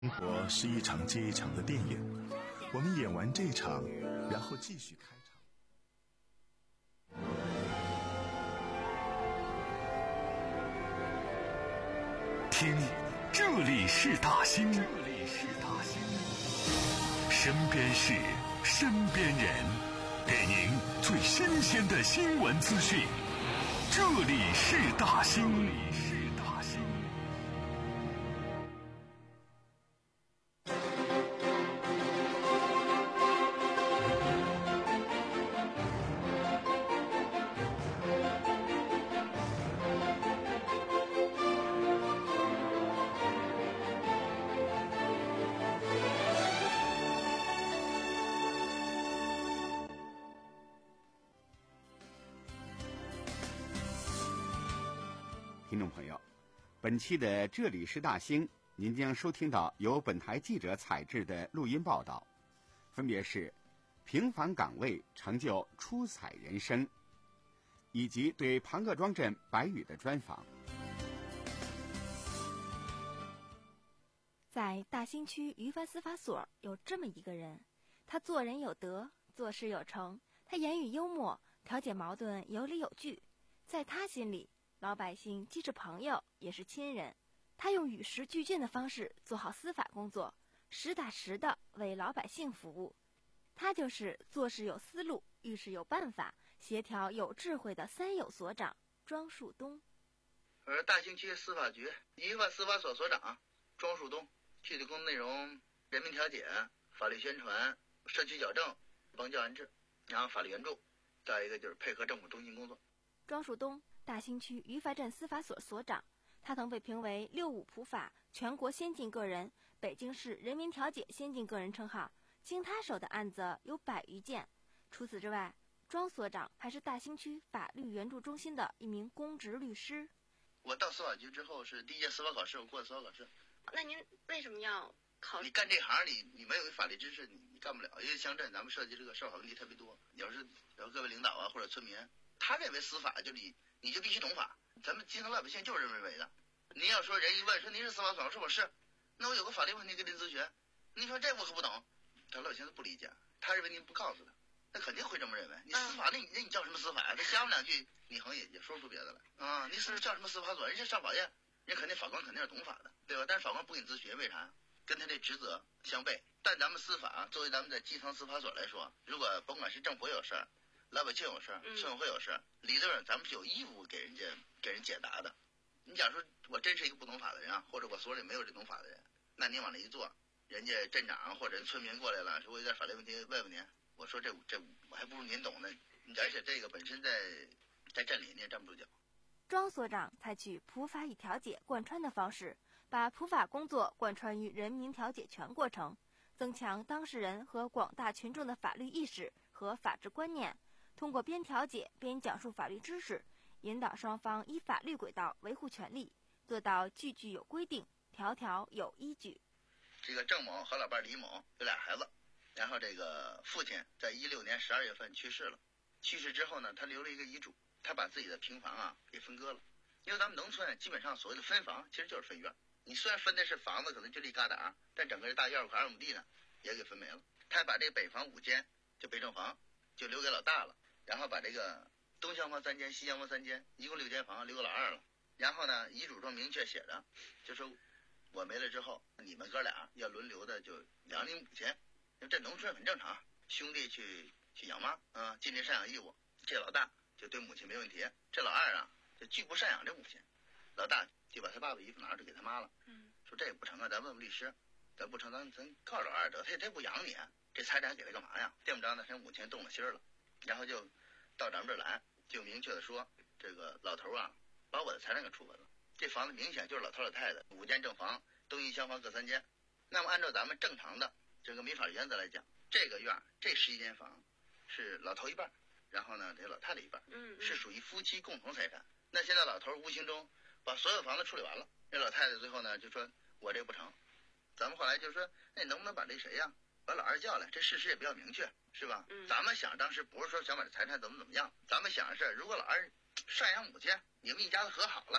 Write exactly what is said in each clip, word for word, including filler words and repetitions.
生活是一场接一场的电影，我们演完这场，然后继续开场。 听，这里是大兴，这里是大兴，身边事，身边人，给您最新鲜的新闻资讯。这里是大兴，这里是大兴。 听众朋友，本期的这里是大兴，您将收听到由本台记者采制的录音报道，分别是平凡岗位成就出彩人生，以及对庞各庄镇白宇的专访。 在大兴区于藩司法所有这么一个人，他做人有德，做事有成，他言语幽默，调解矛盾有理有据，在他心里，老百姓既是朋友也是亲人，他用与时俱进的方式做好司法工作，实打实的为老百姓服务。他就是做事有思路，遇事有办法，协调有智慧的三有所长庄树东。 我是大兴区司法局于藩司法所所长庄树东，具体工作内容：人民调解、法律宣传、社区矫正、帮教安置，然后法律援助，再一个就是配合政府中心工作。 庄树东，大兴区于藩镇司法所所长，他曾被评为六五普法全国先进个人、北京市人民调解先进个人称号，经他手的案子有百余件。除此之外，庄所长还是大兴区法律援助中心的一名公职律师。 我到司法局之后是第一届司法考试，我过的司法考试。 那您为什么要考？ 你干这行，你你没有法律知识，你你干不了。因为乡镇咱们涉及这个社会问题特别多，有时有各位领导啊或者村民，他认为司法就你你就必须懂法，咱们基层老百姓就是认为的。您要说人一问说您是司法所，说我是，那我有个法律问题跟您咨询，您说这我可不懂，他老百姓都不理解，他认为您不告诉他，那肯定会这么认为。你司法那你那你叫什么司法呀？他瞎问两句，你好像也也说不出别的来啊。你是叫什么司法所？人家上法院，人肯定法官肯定是懂法的，对吧？但是法官不给你咨询，为啥？跟他这职责相悖。但咱们司法作为咱们的基层司法所来说，如果甭管是政府有事儿，老百姓有事儿，村委会有事儿，理论上咱们是有义务给人家给人解答的。你假如说我真是一个不懂法的人啊，或者我所里没有这懂法的人，那你往那一坐，人家镇长或者村民过来了，说我有点法律问题问问您，我说这这我还不如您懂呢。而且这个本身在在镇里你也站不住脚。 庄所长采取普法与调解贯穿的方式，把普法工作贯穿于人民调解全过程，增强当事人和广大群众的法律意识和法治观念，通过边调解边讲述法律知识，引导双方依法律轨道维护权利，做到句句有规定，条条有依据。 这个郑某和老伴李某有俩孩子，然后这个父亲在一六年十二月份去世了。去世之后呢，他留了一个遗嘱，他把自己的平房啊给分割了。因为咱们农村基本上所谓的分房其实就是分院，你虽然分的是房子可能就一疙瘩，但整个大院块二亩地呢也给分没了。他把这个北房五间就北正房就留给老大了，然后把这个东厢房三间西厢房三间一共六间房留给老二了。然后呢遗嘱中明确写着，就说我没了之后你们哥俩要轮流的就养你母亲，因为这农村很正常，兄弟去去养妈啊，尽这赡养义务。这老大就对母亲没问题，这老二啊就拒不赡养这母亲，老大就把他爸爸衣服拿着给他妈了，嗯，说这也不成啊，咱问问律师，咱不成咱咱告老二得，他他不养你，这财产给他干嘛呀？这么着呢，他母亲动了心了，然后就到咱们这儿来，就明确的说，这个老头啊把我的财产给处分了，这房子明显就是老头老太太五间正房，东西厢房各三间。那么按照咱们正常的这个民法原则来讲，这个院这十一间房是老头一半，然后呢这老太太一半，嗯，是属于夫妻共同财产。那现在老头无形中把所有房子处理完了，那老太太最后呢就说我这不成，咱们后来就说那你能不能把这谁呀把老二叫来，这事实也比较明确，是吧？嗯，咱们想当时不是说想把这财产怎么怎么样，咱们想的是如果老二赡养母亲，你们一家子和好了，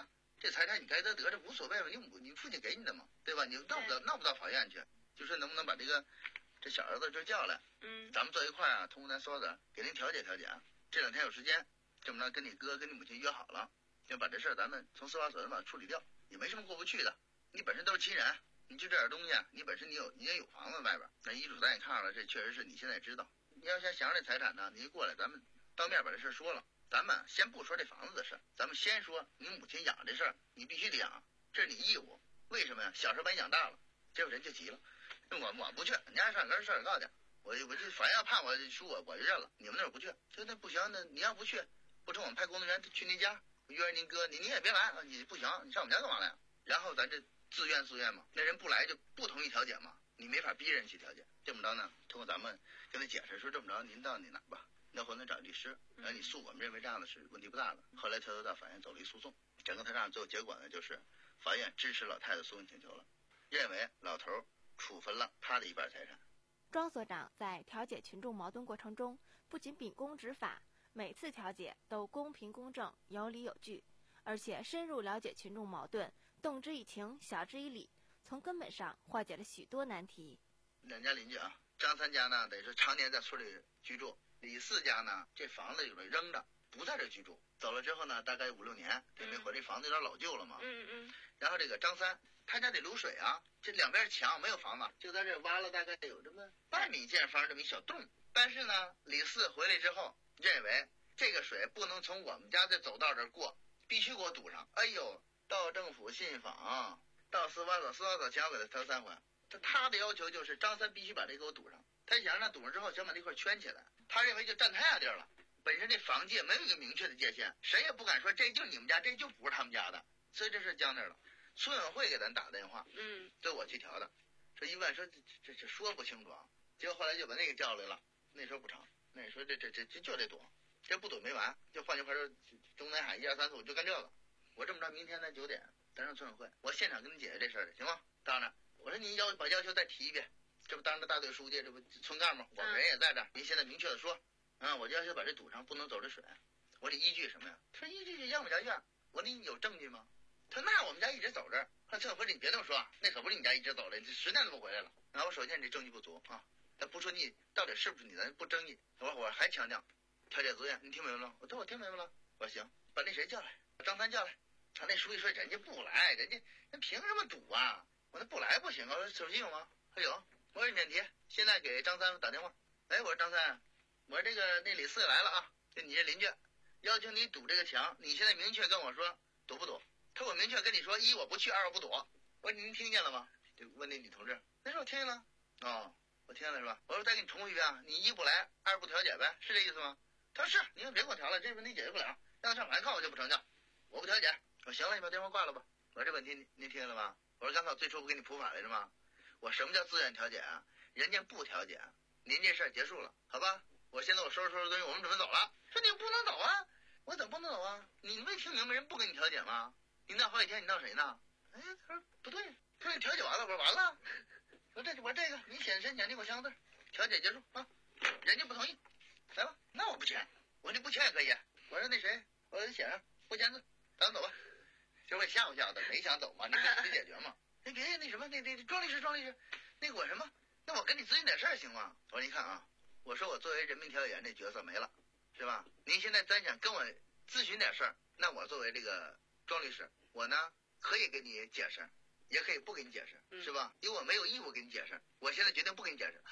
这财产你该得得，这无所谓嘛，你母你父亲给你的嘛，对吧？你闹不到闹不到法院去，就说能不能把这个这小儿子这叫来， 嗯， 咱们坐一块儿啊，通过咱说的给您调解调解啊。这两天有时间，这么着跟你哥跟你母亲约好了，要把这事儿咱们从司法所把它处理掉，也没什么过不去的。你本身都是亲人，你就这点东西，你本身你有你也有房子外边，那遗嘱咱也看了，这确实是你现在也知道。你要想想着这财产呢，你就过来，咱们当面把这事儿说了。咱们先不说这房子的事，咱们先说你母亲养这事儿，你必须得养，这是你义务。为什么呀？小时候把你养大了，结果人就急了，我我不去，你家上跟事儿告去，我我就法院要判我输我我就认了，你们那儿不去，就那不行，那你要不去，不成我们派工作人员去您家，约着您哥，你你也别来，你不行，你上我们家干嘛来？然后咱这自愿自愿嘛，那人不来就不同意调解嘛，你没法逼人去调解。这么着呢，通过咱们跟他解释说，这么着您到你哪吧。那回能找律师，然后你诉，我们认为这样的是问题不大的。后来他又到法院走了一诉讼，整个他这样最后结果呢，就是法院支持老太太诉讼请求了，认为老头处分了他的一半财产。 庄所长在调解群众矛盾过程中，不仅秉公执法，每次调解都公平公正、有理有据，而且深入了解群众矛盾，动之以情，晓之以理，从根本上化解了许多难题。 两家邻居啊，张三家呢得是常年在村里居住。李四家呢，这房子有的扔着，不在这居住。走了之后呢，大概五六年，这没回，这房子有点老旧了嘛。 嗯嗯。 然后这个张三，他家得流水啊，这两边墙没有房子，就在这挖了大概有这么半米见方这么一小洞。但是呢，李四回来之后，认为这个水不能从我们家这走道这过，必须给我堵上。哎呦，到政府信访，到司法所，司法所前我给他调三回。他他的要求就是张三必须把这给我堵上。他想让他堵上之后，想把这块圈起来。他认为就占他家地儿了，本身这房界没有一个明确的界限，谁也不敢说这就是你们家，这就不是他们家的，所以这事僵那儿了。村委会给咱打电话， 嗯， 对我去调的，说一问说这这这说不清楚啊，结果后来就把那个叫来了，那时候不成，那说这这这这就得躲，这不躲没完，就换句话说，中南海一二三四五就干这个。我这么着，明天咱九点咱上村委会，我现场跟你解决这事儿，行吗？当然，我说你要把要求再提一遍。这不当着大队书记，这不村干部，我们人也在这儿。您现在明确的说，啊，我就要求把这堵上，不能走这水。我得依据什么呀？他说依据就让我们家院。我说你有证据吗？他说那我们家一直走这儿。他村委会你别这么说，那可不是你家一直走的，这十年都不回来了。然后我首先你这证据不足啊，他不说你到底是不是你，咱不争议。我我还强调调解自愿，你听明白了？我说我听明白了。我说行，把那谁叫来，把张三叫来。他那书记说人家不来，人家人凭什么堵啊？我说不来不行啊。我说手机有吗？他有。我说免提，现在给张三打电话。哎，我说张三，我说这个那李四来了啊，就你这邻居，要求你堵这个墙，你现在明确跟我说堵不堵？他说我明确跟你说，一我不去，二我不堵。我说您听见了吗？就问那女同志，那说我听见了。哦，我听见了是吧？我说再给你重复一遍啊，你一不来，二不调解呗，是这意思吗？他说是，你们别给我调了，这问题解决不了，让他上法院告我就不成交，我不调解。我说行了，你把电话挂了吧。我说这问题您您听见了吧？我说刚才我最初不给你普法来着吗？我什么叫自愿调解啊？人家不调解，您这事儿结束了，好吧？我现在我收拾收拾东西，我们准备走了。说你不能走啊！我怎么不能走啊？你没听明白人不跟你调解吗？你闹好几天，你闹谁呢？哎，他说不对，他说你调解完了，我说完了。我这我这个你写的申请，你给我签个字，调解结束啊。人家不同意，来吧，那我不签，我说你不签也可以。我说那谁，我说写上不签字，咱走吧。就我吓唬吓唬他，没想走嘛，你得解决嘛。那别那什么，那那庄律师，庄律师，那个我什么？那我跟你咨询点事儿行吗？我说您看啊，我说我作为人民调解员这角色没了，是吧？您现在咱想跟我咨询点事儿，那我作为这个庄律师，我呢可以给你解释，也可以不给你解释，是吧？因为我没有义务给你解释，我现在决定不给你解释。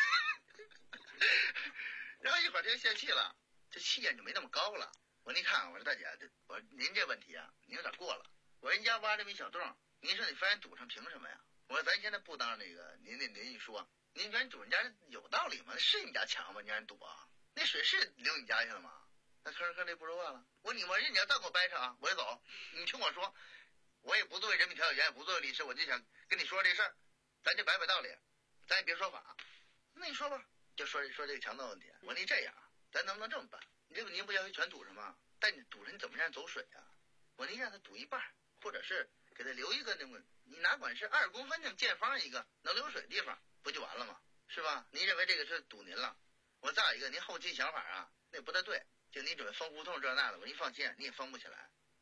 然后一会儿他就泄气了，这气焰就没那么高了。我说您看，我说大姐，我说您这问题啊，您有点过了。我说人家挖这么一小洞。您说你非让堵上凭什么呀？我说咱现在不当那个您那邻居说，您说你堵人家有道理吗？那是你家墙吗？你让人堵啊？那水是流你家去了吗？那吭吭这不说话了。我说你我说你要再给我掰扯啊，我就走。你听我说，我也不作为人民调解员，也不作为律师，我就想跟你说这事儿，咱就摆摆道理，咱也别说法。那你说吧，就说说这个墙的问题。我说你这样，咱能不能这么办？你这个您不要求全堵上吗？但你堵上你怎么让人走水啊？我说您让他堵一半，或者是给他留一个那么，你哪管是二公分那么见方一个能流水的地方，不就完了吗？是吧？您认为这个是堵您了？我再有一个，您后期想法啊，那不太对。就你准备封胡同这那的，我您放心，你也封不起来。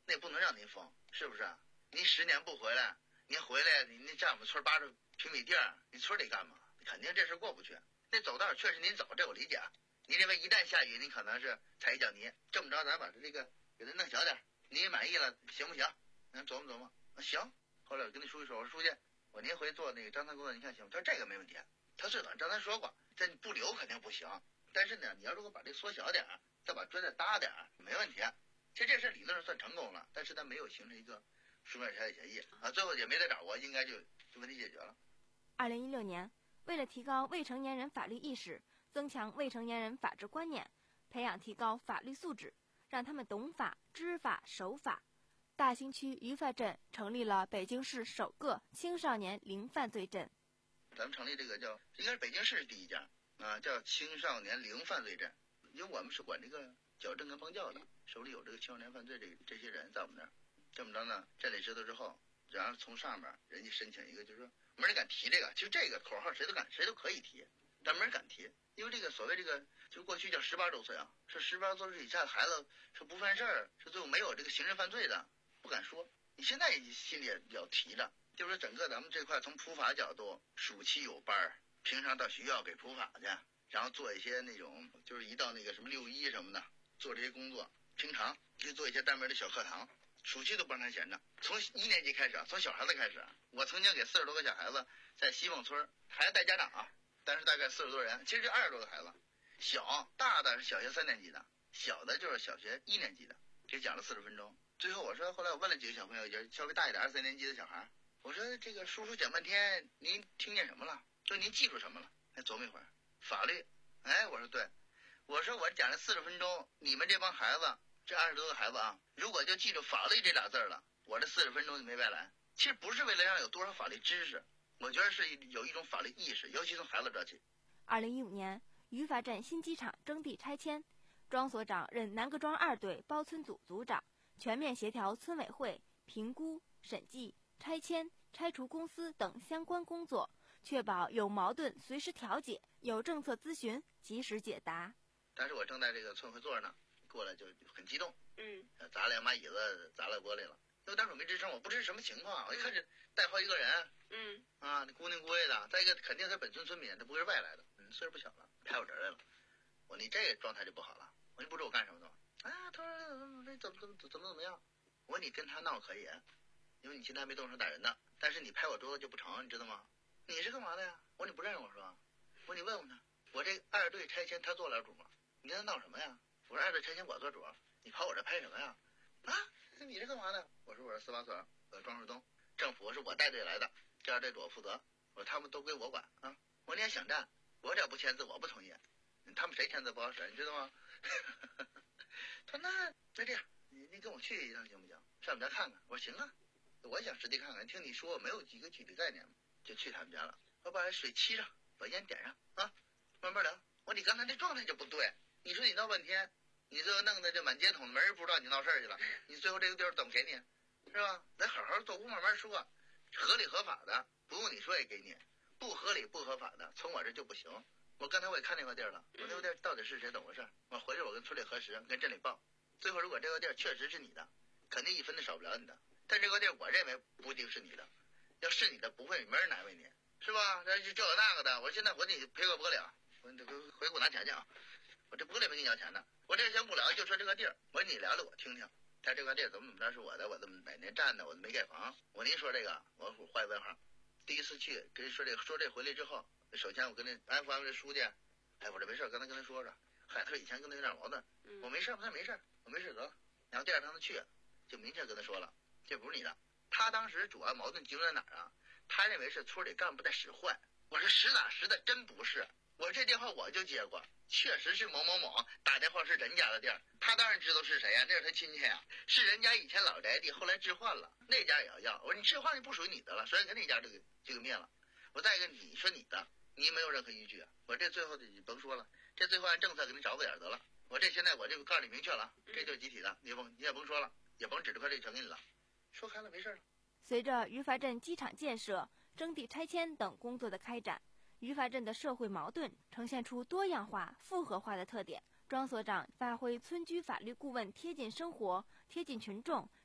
那不能让您封，是不是？您十年不回来，您回来您那占我们村八十平米地儿，你村里干嘛？肯定这事过不去。那走道确实您走，这我理解。你认为一旦下雨，你可能是踩一脚泥，这么着咱把这个给它弄小点，你也满意了，行不行？咱琢磨琢磨，啊行。后来我跟那书记说，我说书记，我您回做那个张三工作，您看行吗？他说这个没问题。他最早张三说过，这不留肯定不行，但是呢，你要如果把这缩小点，再把砖再搭点，没问题。其实这事理论上算成功了，但是他没有形成一个书面拆解协议啊，最后也没得找我，应该就就问题解决了。 二零一六年，为了提高未成年人法律意识，增强未成年人法治观念，培养提高法律素质，让他们懂法、知法、守法，大兴区于发镇成立了北京市首个青少年零犯罪镇。 咱们成立这个叫，应该是北京市第一家啊，叫青少年零犯罪镇，因为我们是管这个矫正跟帮教的，手里有这个青少年犯罪这这些人在我们那儿。这么着呢，镇里知道之后，然后从上面人家申请一个，就是说没人敢提这个，其实这个口号谁都敢，谁都可以提，但没人敢提，因为这个所谓这个，就过去叫十八周岁啊，是十八周岁以下的孩子是不犯事儿，是最后没有这个刑事犯罪的，不敢说。你现在心里也要提着，就是整个咱们这块从普法角度，暑期有班儿，平常到学校给普法去，然后做一些那种，就是一到那个什么六一什么的，做这些工作，平常去做一些单门的小课堂。暑期都不让他闲着，从一年级开始，从小孩子开始。我曾经给四十多个小孩子在西凤村，孩子带家长啊，但是大概四十多人，其实这二十多个孩子，小大的是小学三年级的，小的就是小学一年级的，给讲了四十分钟。最后我说，后来我问了几个小朋友，也稍微大一点，二三年级的小孩，我说这个叔叔讲半天，您听见什么了？说您记住什么了？还琢磨一会儿，法律。哎，我说对，我说我讲了四十分钟，你们这帮孩子。这二十多个孩子啊，如果就记住法律这俩字了，我这四十分钟就没白来。其实不是为了让有多少法律知识，我觉得是有一种法律意识，尤其从孩子做起。 二零一五年，于发镇新机场征地拆迁，庄所长任南各庄二队包村组组长，全面协调村委会评估、审计、拆迁、拆除公司等相关工作，确保有矛盾随时调解，有政策咨询及时解答。 但是我正在这个村会座呢。过来就很激动， 嗯， 砸两把椅子，砸了玻璃了。因为当时我没吱声，我不知是什么情况。我一看这带好几个人， 嗯， 啊，那姑娘姑爷的，再一个肯定是本村村民，他不会是外来的，嗯，岁数不小了，拍我这儿来了。我说你这状态就不好了，我说你不知道我干什么的吗？啊，他说这怎么怎么怎么怎么样？我说你跟他闹可以，因为你现在还没动手打人呢，但是你拍我桌子就不成，你知道吗？你是干嘛的呀？我说你不认识我是吧？我说你问问他，我这二队拆迁他做了主吗？你跟他闹什么呀？我说二队拆迁我做主，你跑我这拍什么呀？啊，你是干嘛的？我说我是司法所，呃，庄树东，政府是我带队来的，这二队主我负责，我说他们都归我管啊。我说你也想占，我只要不签字我不同意，他们谁签字不好使，你知道吗？他说那那这样，你你跟我去一趟行不行？上我们家看看。我说行啊，我想实地看看，听你说我没有几个具体概念，就去他们家了。我把水沏上，把烟点上啊，慢慢聊。我说你刚才这状态就不对，你说你闹半天。你最后弄得这满街捅，没人不知道你闹事儿去了。你最后这个地儿怎么给你，是吧？咱好好做工，慢慢说，合理合法的，不用你说也给你；不合理不合法的，从我这就不行。我刚才我也看那块地儿了，我那块地儿到底是谁，怎么回事？我回去我跟村里核实，跟镇里报。最后如果这块地儿确实是你的，肯定一分都少不了你的。但这块地儿我认为不一定是你的，要是你的不会没人难为你，是吧？这这个那个的，我现在我得赔个玻璃啊，我这个回给我拿钱去啊。我这玻璃没给你要钱呢，我这先不聊，就说这个地儿，我说你聊聊我听听，他这块地儿怎么怎么着是我的，我怎么哪年占的，我没盖房。我您说这个，我画一问号。第一次去跟人说这个，说这回来之后，首先我跟那安抚安抚这书记，哎，我这没事，刚才跟他说说，嗨，他说以前跟他有点矛盾，我没事，他说没事，我没事得了。然后第二趟他去，就明确跟他说了，这不是你的。他当时主要矛盾集中在哪儿啊？他认为是村里干部在使坏。我说实打实的，真不是。我说这电话我就接过，确实是某某某打电话是人家的地儿，他当然知道是谁呀、啊，那是他亲戚呀、啊，是人家以前老宅地，后来置换了，那家也要要。我说你置换就不属于你的了，所以跟那家就给就给灭了。我再一个你说你的，你没有任何依据啊。我这最后你甭说了，这最后按政策给你找个点得了。我这现在我就告诉你明确了，这就是集体的，你甭你也甭说了，也甭指这块地全给你了，说开了没事了。 随着于发镇机场建设、征地拆迁等工作的开展，于发镇的社会矛盾呈现出多样化、复合化的特点。庄所长发挥村居法律顾问贴近生活、贴近群众、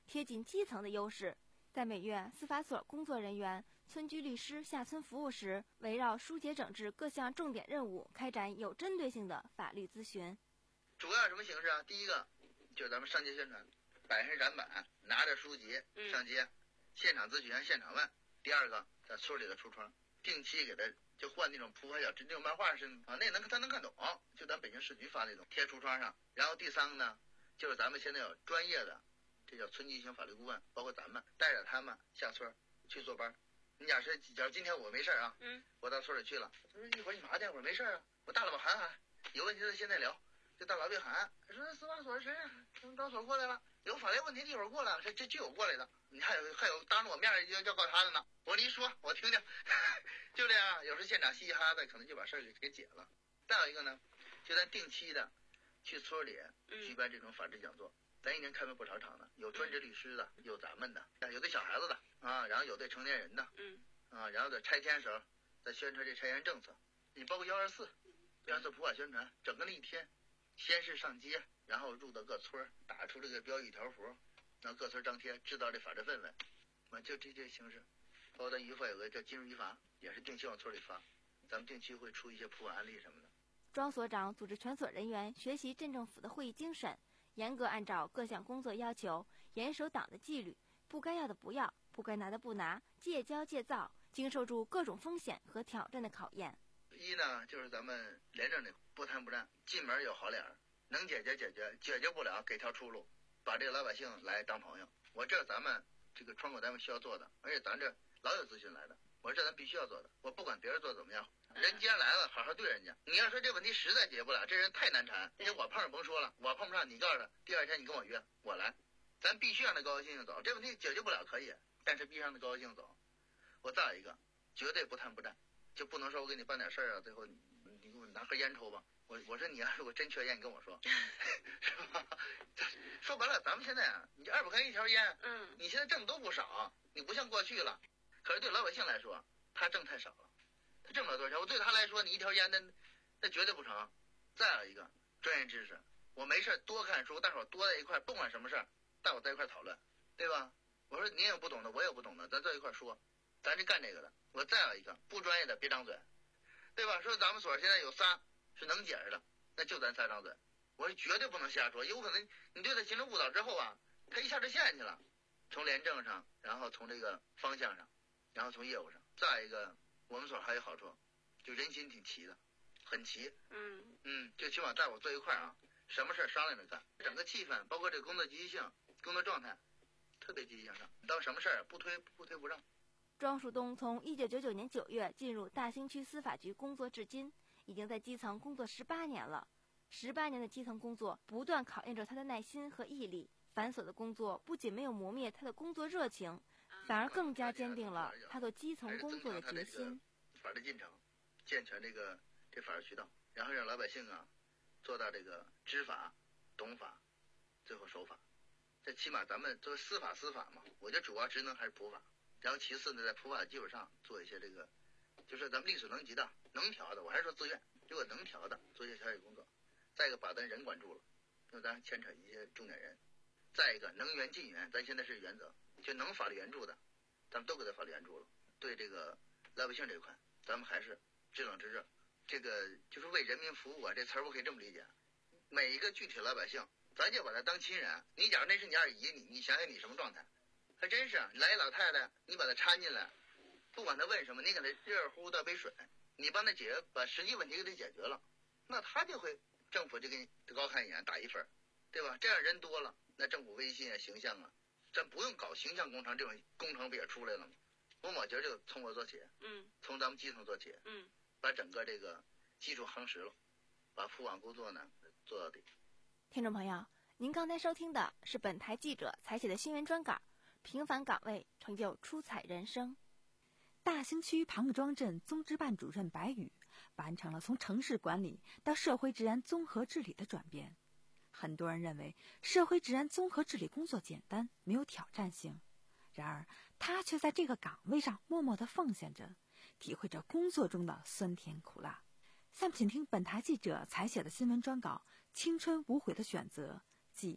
贴近基层的优势。在每月司法所工作人员、村居律师下村服务时，围绕疏解整治各项重点任务，开展有针对性的法律咨询。 主要什么形式啊？第一个就是咱们上街宣传，摆上展板，拿着书籍上街，现场咨询、现场问。第二个，在村里的橱窗，定期给他就换那种普法小这种漫画是啊，那能他能看懂，就咱北京市局发那种贴橱窗上。然后第三个呢，就是咱们现在有专业的，这叫村级型法律顾问，包括咱们带着他们下村去做班。你假设假如今天我没事啊，嗯，我到村里去了，他说一会儿你麻去，我说没事啊，我大老板喊喊，有问题的现在聊。就大老板喊，说司法所谁呀？从招所过来了，有法律问题一会儿过来了，这这就有过来的，你还有还有当着我面要要告他的呢。我说你说我听听，就这样，有时现场嘻嘻哈哈的，可能就把事儿给给解了。再有一个呢，就咱定期的去村里举办这种法制讲座，咱一年开了不少场的，有专职律师的，有咱们的，有对小孩子的啊，然后有对成年人的，嗯啊，然后在拆迁时候在宣传这拆迁政策，你包括幺二四，幺二四普法宣传，整个那一天。先是上街，然后入到各村，打出这个标语条幅，然后各村张贴，制造这法治氛围，啊，就这些形式。包括咱渔法有个叫金融渔法，也是定期往村里发，咱们定期会出一些普法案例什么的。 庄所长组织全所人员学习镇政府的会议精神，严格按照各项工作要求，严守党的纪律，不该要的不要，不该拿的不拿，戒骄戒躁，经受住各种风险和挑战的考验。 一呢，就是咱们廉政的不贪不占，进门有好脸儿，能解决解决，解决不了给条出路，把这个老百姓来当朋友。我这是咱们这个窗口单位需要做的，而且咱这老有咨询来的，我说这咱必须要做的。我不管别人做怎么样，人既然来了，好好对人家。你要说这问题实在解决不了，这人太难缠，因为我碰上甭说了，我碰不上，你告诉他，第二天你跟我约，我来，咱必须让他高高兴兴走。这问题解决不了可以，但是必须让他高高兴兴走。我再有一个，绝对不贪不占。就不能说我给你办点事儿啊，最后你你给我拿盒烟抽吧。我我说你要如果真缺烟，你跟我说，是吧？说白了，咱们现在啊，你二百块钱一条烟，嗯，你现在挣都不少，你不像过去了。可是对老百姓来说，他挣太少了，他挣不了多少钱。我对他来说，你一条烟那那绝对不成。再有一个专业知识，我没事多看书，大伙多在一块，不管什么事儿，大伙在一块讨论，对吧？我说你也有不懂的，我也有不懂的，咱在一块说。咱是干这个的，我再有一个不专业的别张嘴，对吧？说咱们所现在有仨是能解释的，那就咱仨张嘴。我是绝对不能瞎说，有可能你对他形成误导之后啊，他一下就陷进去了，从廉政上，然后从这个方向上，然后从业务上。再一个，我们所还有好处，就人心挺齐的，很齐。嗯嗯，就起码在我坐一块啊，什么事商量着干，整个气氛，包括这个工作积极性、工作状态，特别积极向上。当什么事儿不推不推不让。 庄树东从一九九九年九月进入大兴区司法局工作至今，已经在基层工作十八年了。十八年的基层工作，不断考验着他的耐心和毅力。繁琐的工作不仅没有磨灭他的工作热情，反而更加坚定了他做基层工作的决心。 法律进程，健全这个这法律渠道，然后让老百姓啊做到这个知法、懂法，最后守法。这起码咱们作为司法司法嘛，我觉得主要职能还是普法。然后其次呢，在普法基础上做一些这个，就是咱们力所能及的、能调的，我还是说自愿，如果能调的，做一些调解工作。再一个，把咱人管住了，因为咱牵扯一些重点人。再一个，能援尽援，咱现在是原则，就能法律援助的，咱们都给他法律援助了。对这个老百姓这块，咱们还是知冷知热。这个就是为人民服务啊，这词儿我可以这么理解。每一个具体老百姓，咱就把他当亲人。你假如那是你二姨，你你想想你什么状态？还真是来一老太太，你把她搀进来，不管她问什么，你给她热乎倒杯水，你帮她解决，把实际问题给她解决了，那她就会政府就给你高看一眼，打一分，对吧？这样人多了，那政府威信啊、形象啊，咱不用搞形象工程，这种工程不也出来了吗？我我觉得就从我做起，嗯，从咱们基层做起，嗯，把整个这个基础夯实了，把普法工作呢做到底。 听众朋友，您刚才收听的是本台记者采写的新闻专稿。平凡岗位，成就出彩人生。 大兴区庞各庄镇综治办主任白宇完成了从城市管理到社会治安综合治理的转变。很多人认为社会治安综合治理工作简单，没有挑战性，然而他却在这个岗位上默默地奉献着，体会着工作中的酸甜苦辣。下面请听本台记者采写的新闻专稿《青春无悔的选择》，即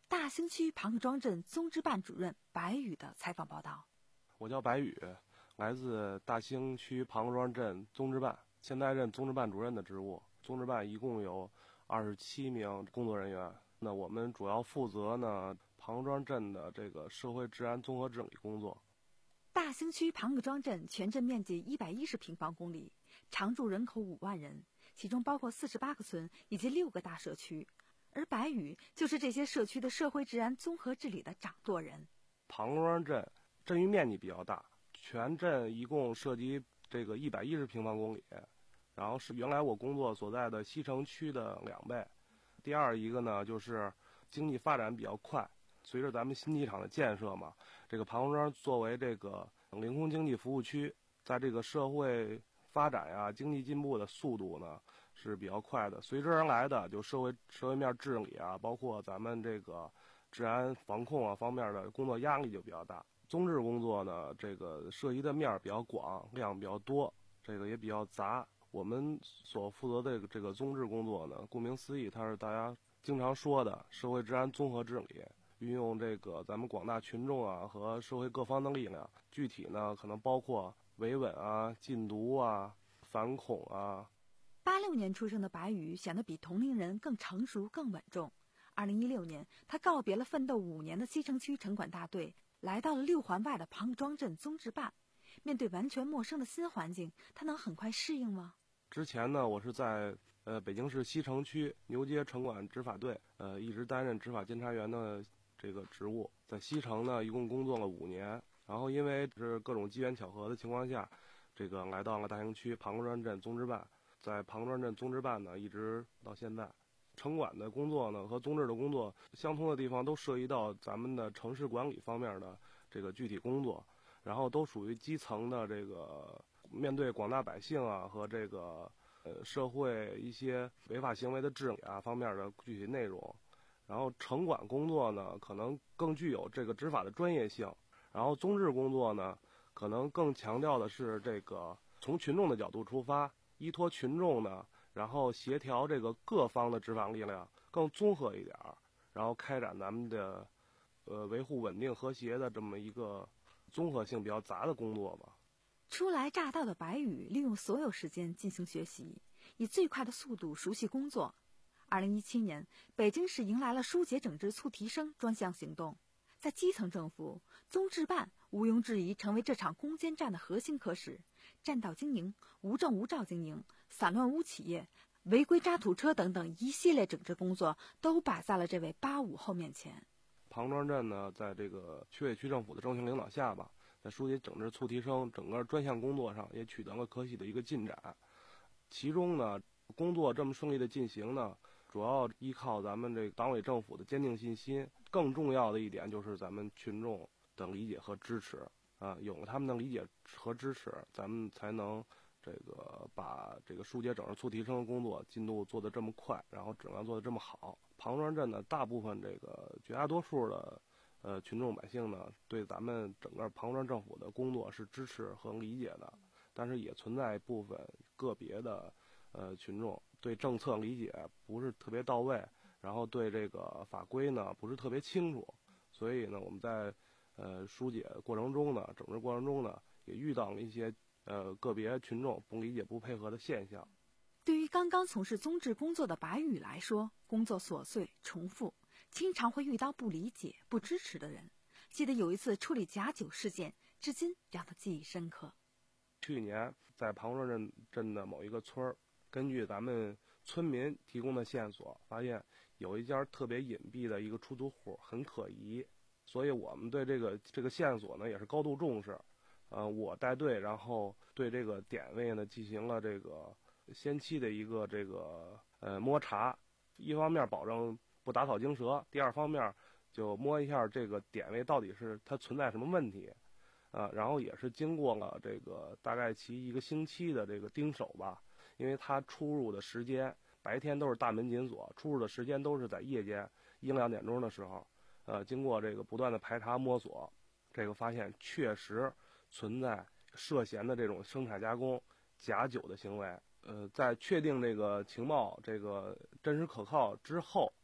大兴区庞各庄镇综支办主任白宇的采访报道。 我叫白宇，来自大兴区庞各庄镇综支办，现在任综支办主任的职务。综支办一共有二十七名工作人员，那我们主要负责呢庞各庄镇的这个社会治安综合治理工作。 大兴区庞各庄镇全镇面积一百一十平方公里，常住人口五万人，其中包括四十八个村以及六个大社区。而白宇就是这些社区的社会治安综合治理的掌舵人。 庞各庄镇镇域面积比较大，全镇一共涉及这个一百一十平方公里，然后是原来我工作所在的西城区的两倍。第二一个呢，就是经济发展比较快，随着咱们新机场的建设嘛，这个庞各庄作为这个领空经济服务区，在这个社会发展呀、经济进步的速度呢是比较快的。随之而来的就社会社会面治理啊，包括咱们这个治安防控啊方面的工作压力就比较大。综治工作呢，这个涉及的面比较广，量比较多，这个也比较杂。我们所负责的这个综治工作呢，顾名思义，它是大家经常说的社会治安综合治理，运用这个咱们广大群众啊和社会各方的力量，具体呢可能包括维稳啊、禁毒啊、反恐啊。 八六年出生的白宇显得比同龄人更成熟、更稳重。二零一六年，他告别了奋斗五年的西城区城管大队，来到了六环外的庞各庄镇综支办。面对完全陌生的新环境，他能很快适应吗？ 之前呢，我是在呃北京市西城区牛街城管执法队，呃一直担任执法监察员的这个职务，在西城呢一共工作了五年，然后因为是各种机缘巧合的情况下，这个来到了大兴区庞各庄镇综支办，在庞各庄镇综支办呢一直到现在。城管的工作呢和综治的工作相通的地方都涉及到咱们的城市管理方面的这个具体工作，然后都属于基层的这个面对广大百姓啊和这个呃社会一些违法行为的治理啊方面的具体内容。然后城管工作呢可能更具有这个执法的专业性，然后综治工作呢可能更强调的是这个从群众的角度出发，依托群众呢，然后协调这个各方的执法力量，更综合一点儿，然后开展咱们的呃维护稳定和谐的这么一个综合性比较杂的工作吧。 初来乍到的白宇利用所有时间进行学习，以最快的速度熟悉工作。二零一七年，北京市迎来了疏解整治促提升专项行动，在基层政府，综治办毋庸置疑成为这场攻坚战的核心科室。占道经营、无证无照经营、散乱污企业、违规渣土车等等一系列整治工作都摆在了这位八五后面前。 庞庄镇呢，在这个区委区政府的重型领导下吧，在疏解整治促提升整个专项工作上也取得了可喜的一个进展。其中呢，工作这么顺利的进行呢，主要依靠咱们这个党委政府的坚定信心，更重要的一点就是咱们群众的理解和支持啊，有了他们的理解和支持，咱们才能这个把这个疏解整治促提升的工作进度做得这么快，然后质量做得这么好。庞庄镇呢，大部分这个绝大多数的呃群众百姓呢，对咱们整个庞庄政府的工作是支持和理解的，但是也存在部分个别的呃群众对政策理解不是特别到位，然后对这个法规呢不是特别清楚，所以呢我们在呃疏解过程中呢，整治过程中呢，也遇到了一些呃个别群众不理解不配合的现象。 对于刚刚从事综治工作的白宇来说，工作琐碎重复，经常会遇到不理解不支持的人。记得有一次处理假酒事件，至今让他记忆深刻。 去年在庞庄镇镇的某一个村儿，根据咱们村民提供的线索，发现有一家特别隐蔽的一个出租户很可疑，所以我们对这个这个线索呢也是高度重视。呃，我带队，然后对这个点位呢进行了这个先期的一个这个呃摸查，一方面保证不打草惊蛇，第二方面就摸一下这个点位到底是它存在什么问题，呃，然后也是经过了这个大概其一个星期的这个盯守吧，因为它出入的时间白天都是大门紧锁，出入的时间都是在夜间一两点钟的时候，呃，经过这个不断的排查摸索，这个发现确实存在涉嫌的这种生产加工假酒的行为。呃，在确定这个情报这个真实可靠之后，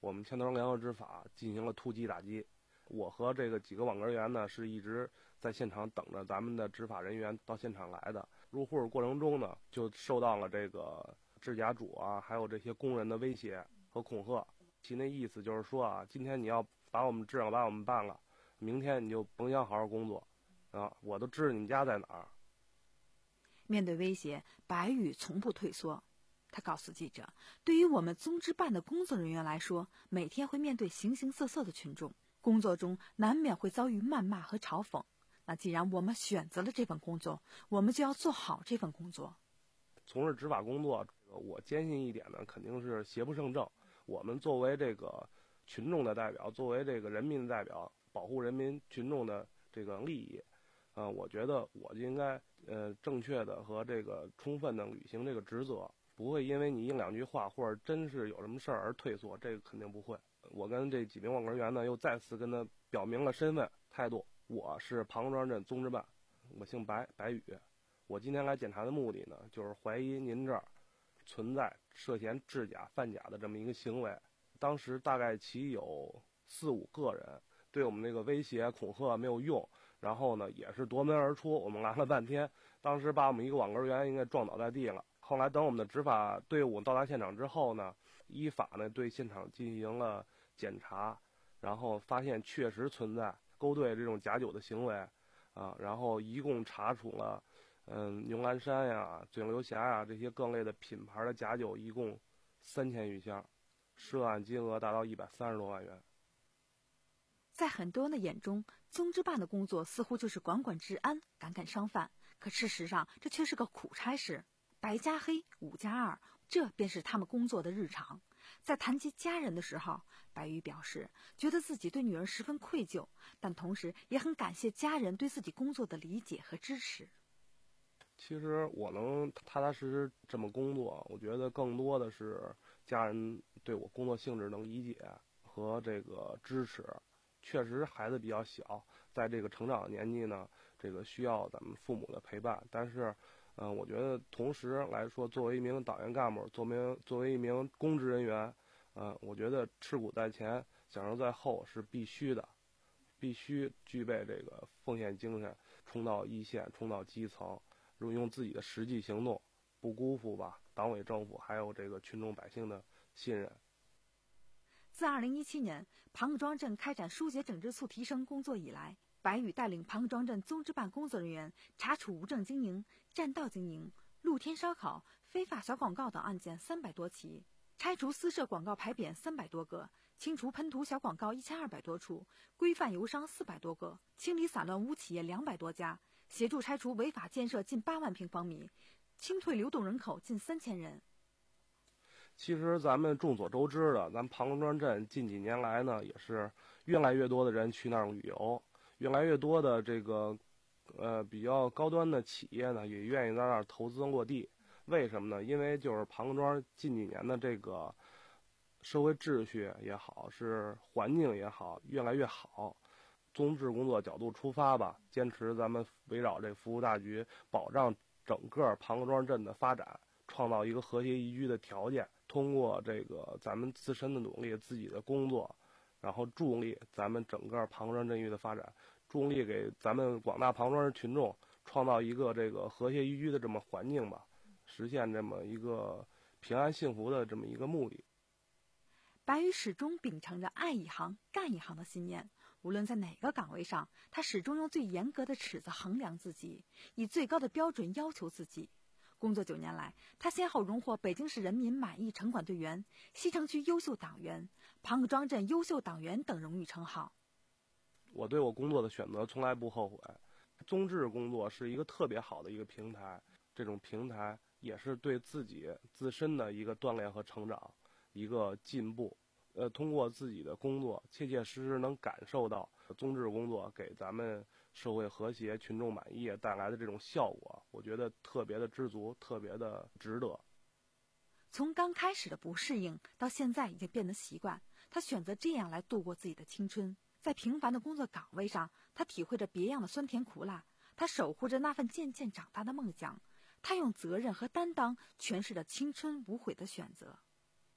我们牵头联合执法进行了突击打击。我和这个几个网格员呢，是一直在现场等着咱们的执法人员到现场来的。入户过程中呢，就受到了这个制甲主啊，还有这些工人的威胁和恐吓。其那意思就是说啊，今天你要把我们治了，把我们办了，明天你就甭想好好工作啊！我都知道你们家在哪儿。 面对威胁，白宇从不退缩。他告诉记者，对于我们综治办的工作人员来说，每天会面对形形色色的群众，工作中难免会遭遇谩骂和嘲讽。那既然我们选择了这份工作，我们就要做好这份工作。 从事执法工作，我坚信一点呢，肯定是邪不胜正。我们作为这个群众的代表，作为这个人民的代表，保护人民群众的这个利益，呃，我觉得我就应该呃正确的和这个充分的履行这个职责，不会因为你一两句话或者真是有什么事儿而退缩，这个肯定不会。我跟这几名网格员呢，又再次跟他表明了身份态度。我是庞各庄镇综治办，我姓白，白宇。我今天来检查的目的呢，就是怀疑您这儿存在涉嫌制假贩假的这么一个行为。当时大概其有四五个人，对我们那个威胁恐吓没有用，然后呢也是夺门而出。我们来了半天，当时把我们一个网格员应该撞倒在地了。后来等我们的执法队伍到达现场之后呢，依法呢对现场进行了检查，然后发现确实存在勾兑这种假酒的行为啊，然后一共查处了嗯牛栏山呀、嘴流峡呀这些各类的品牌的假酒，一共三千余箱，涉案金额达到一百三十多万元。 在很多人的眼中，综治办的工作似乎就是管管治安、赶赶商贩，可事实上这却是个苦差事。白加黑，五加二，这便是他们工作的日常。在谈及家人的时候，白宇表示觉得自己对女儿十分愧疚，但同时也很感谢家人对自己工作的理解和支持。 其实我能踏踏实实这么工作，我觉得更多的是家人对我工作性质能理解和这个支持。确实孩子比较小，在这个成长年纪呢，这个需要咱们父母的陪伴，但是嗯、呃，我觉得同时来说，作为一名党员干部，作为作为一名公职人员，呃，我觉得吃苦在前，享受在后是必须的，必须具备这个奉献精神，冲到一线，冲到基层，用自己的实际行动，不辜负吧党委政府还有这个群众百姓的信任。 自二零一七年庞各庄镇开展疏解整治促提升工作以来，白宇带领庞各庄镇综治办工作人员查处无证经营、占道经营、露天烧烤、非法小广告等案件三百多起，拆除私设广告牌匾三百多个，清除喷涂小广告一千二百多处，规范油商四百多个，清理散乱污企业两百多家，协助拆除违法建设近八万平方米，清退流动人口近三千人。 其实咱们众所周知的，咱庞各庄镇近几年来呢，也是越来越多的人去那儿旅游，越来越多的这个呃比较高端的企业呢，也愿意在那儿投资落地。为什么呢？因为就是庞各庄近几年的这个社会秩序也好，是环境也好，越来越好。综治工作角度出发吧，坚持咱们围绕这服务大局，保障整个庞各庄镇的发展，创造一个和谐宜居的条件。通过这个咱们自身的努力，自己的工作，然后助力咱们整个庞各庄镇域的发展，助力给咱们广大庞各庄群众创造一个这个和谐宜居的这么环境吧，实现这么一个平安幸福的这么一个目的。 白宇始终秉承着爱一行干一行的信念，无论在哪个岗位上，他始终用最严格的尺子衡量自己，以最高的标准要求自己。工作九年来，他先后荣获北京市人民满意城管队员、西城区优秀党员、庞各庄镇优秀党员等荣誉称号。 我对我工作的选择从来不后悔。综治工作是一个特别好的一个平台，这种平台也是对自己自身的一个锻炼和成长，一个进步。呃，通过自己的工作，切切实实能感受到综治工作给咱们社会和谐、群众满意带来的这种效果，我觉得特别的知足，特别的值得。 从刚开始的不适应到现在已经变得习惯，他选择这样来度过自己的青春。在平凡的工作岗位上，他体会着别样的酸甜苦辣，他守护着那份渐渐长大的梦想，他用责任和担当诠释了青春无悔的选择。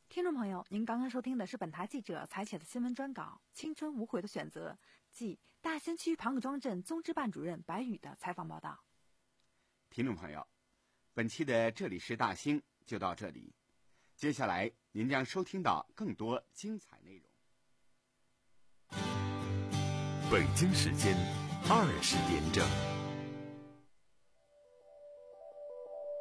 听众朋友，您刚刚收听的是本台记者采写的新闻专稿《青春无悔的选择》，即大兴区庞各庄镇综支办主任白宇的采访报道。 听众朋友，本期的这里是大兴就到这里，接下来您将收听到更多精彩内容。 北京时间二十点整。